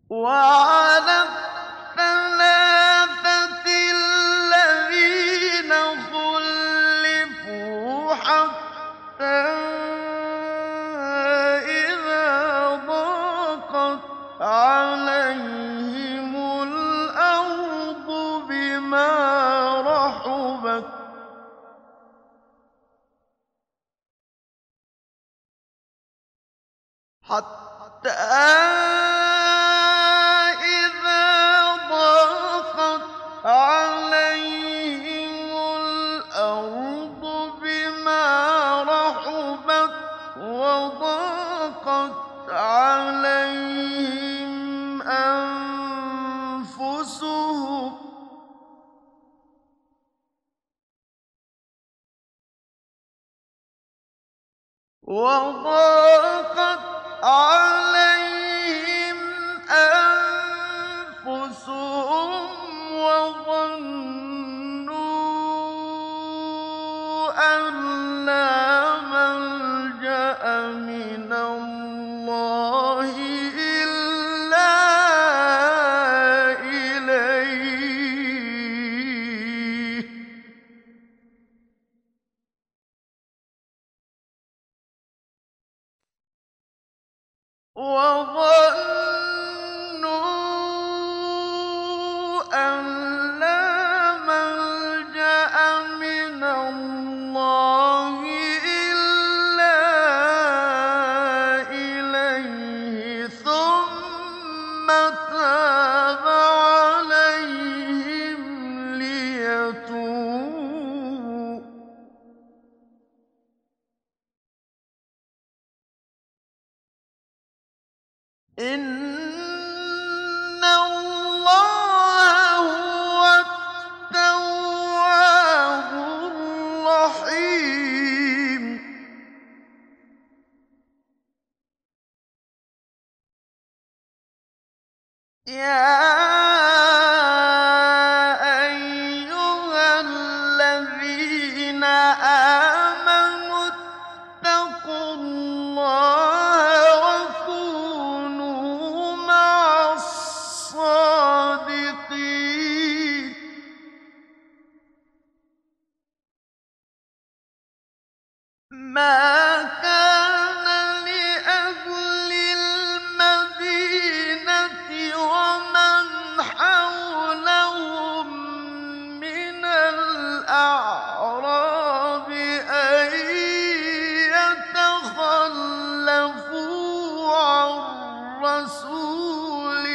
وعلى الثلاثة الذين خُلِّفُوا حتى إذا ضاقت عليهم الأرض بما رحبت وضاقت عليهم أنفسهم وظنوا أن لا ملجأ من الله إلا إليه ثم تاب عليهم ليتوبوا إِنَّ اللَّهَ هُوَ التَّوَّابُ الرَّحِيمُ يَا أَيُّهَا الَّذِينَ آمَنُوا اتَّقُوا اللَّهَ وَكُونُوا مَعَ الصَّادِقِينَ مَا كَانَ لِأَهْلِ الْمَدِينَةِ وَمَنْ حَوْلَهُم مِّنَ الْأَعْرَابِ أَن يَتَخَلَّفُوا عَن رَّسُولِ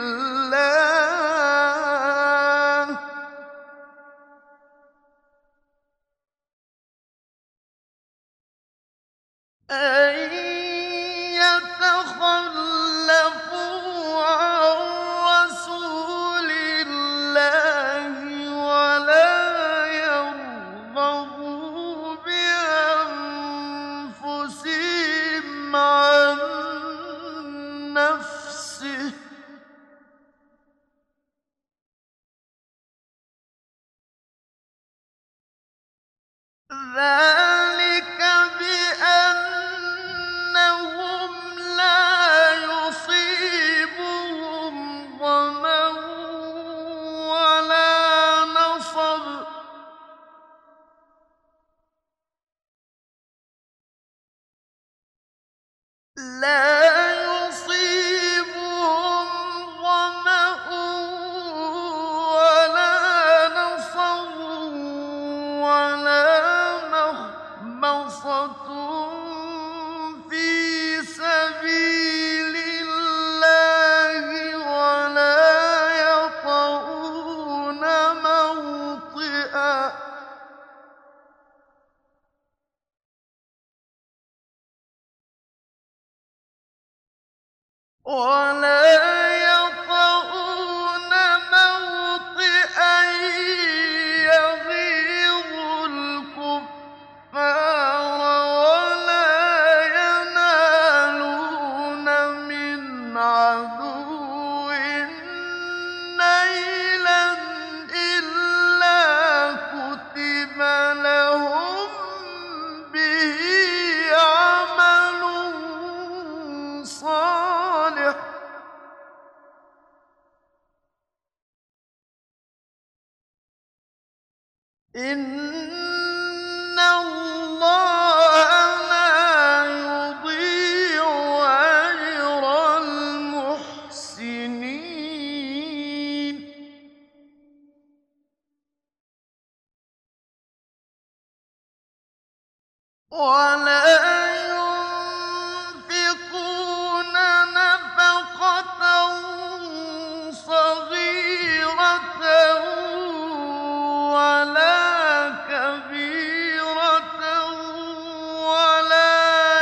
اللَّهِ وَلَا يَرْغَبُوا بِأَنفُسِهِمْ عَن نَّفْسِهِ ۚ ذَٰلِكَ بِأَنَّهُمْ لَا يُصِيبُهُمْ ظَمَأٌ وَلَا نَصَبٌ وَلَا مَخْمَصَةٌ فِي سَبِيلِ اللَّهِ وَلَا يَطَئُونَ مَوْطِئًا يَغِيظُ الْكُفَّارَ وَلَا يَنَالُونَ مِنْ عَدُوٍّ نَيْلًا إِلَّا كُتِبَ لَهُم بِهِ عَمَلٌ صَالِحٌ إِنَّ اللَّهَ لَا يُضِيعُ أَجْرَ الْمُحْسِنِينَ وَلَا يُنفِقُونَ نَفَقَةً صَغِيرَةً وَلَا كَبِيرَةً وَلَا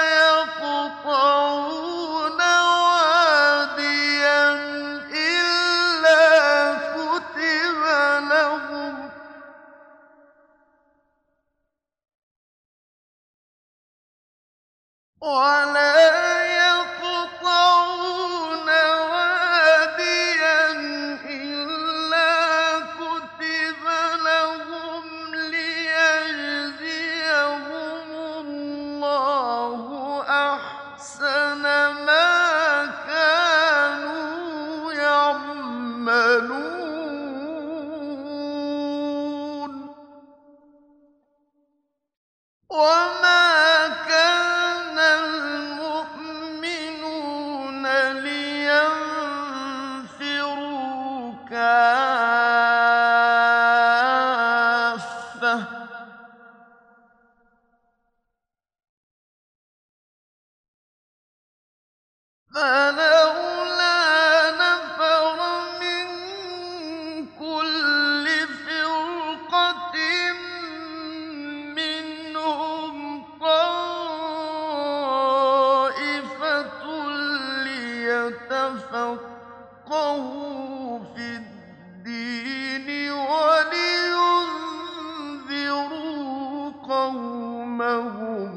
يَقْطَعُونَ وَادِيًا إِلَّا كُتِبَ لَهُمْ لِيَجْزِيَهُمُ اللَّهُ أَحْسَنَ مَا كَانُوا يَعْمَلُونَ وَمَا كَانَ الْمُؤْمِنُونَ لِيَنفِرُوا كَافَّةً ۚ فَلَوْلَا نَفَرَ مِن كُلِّ فِرْقَةٍ مِّنْهُمْ طَائِفَةٌ لِّيَتَفَقَّهُوا فِي الدِّينِ وَلِيُنذِرُوا قَوْمَهُمْ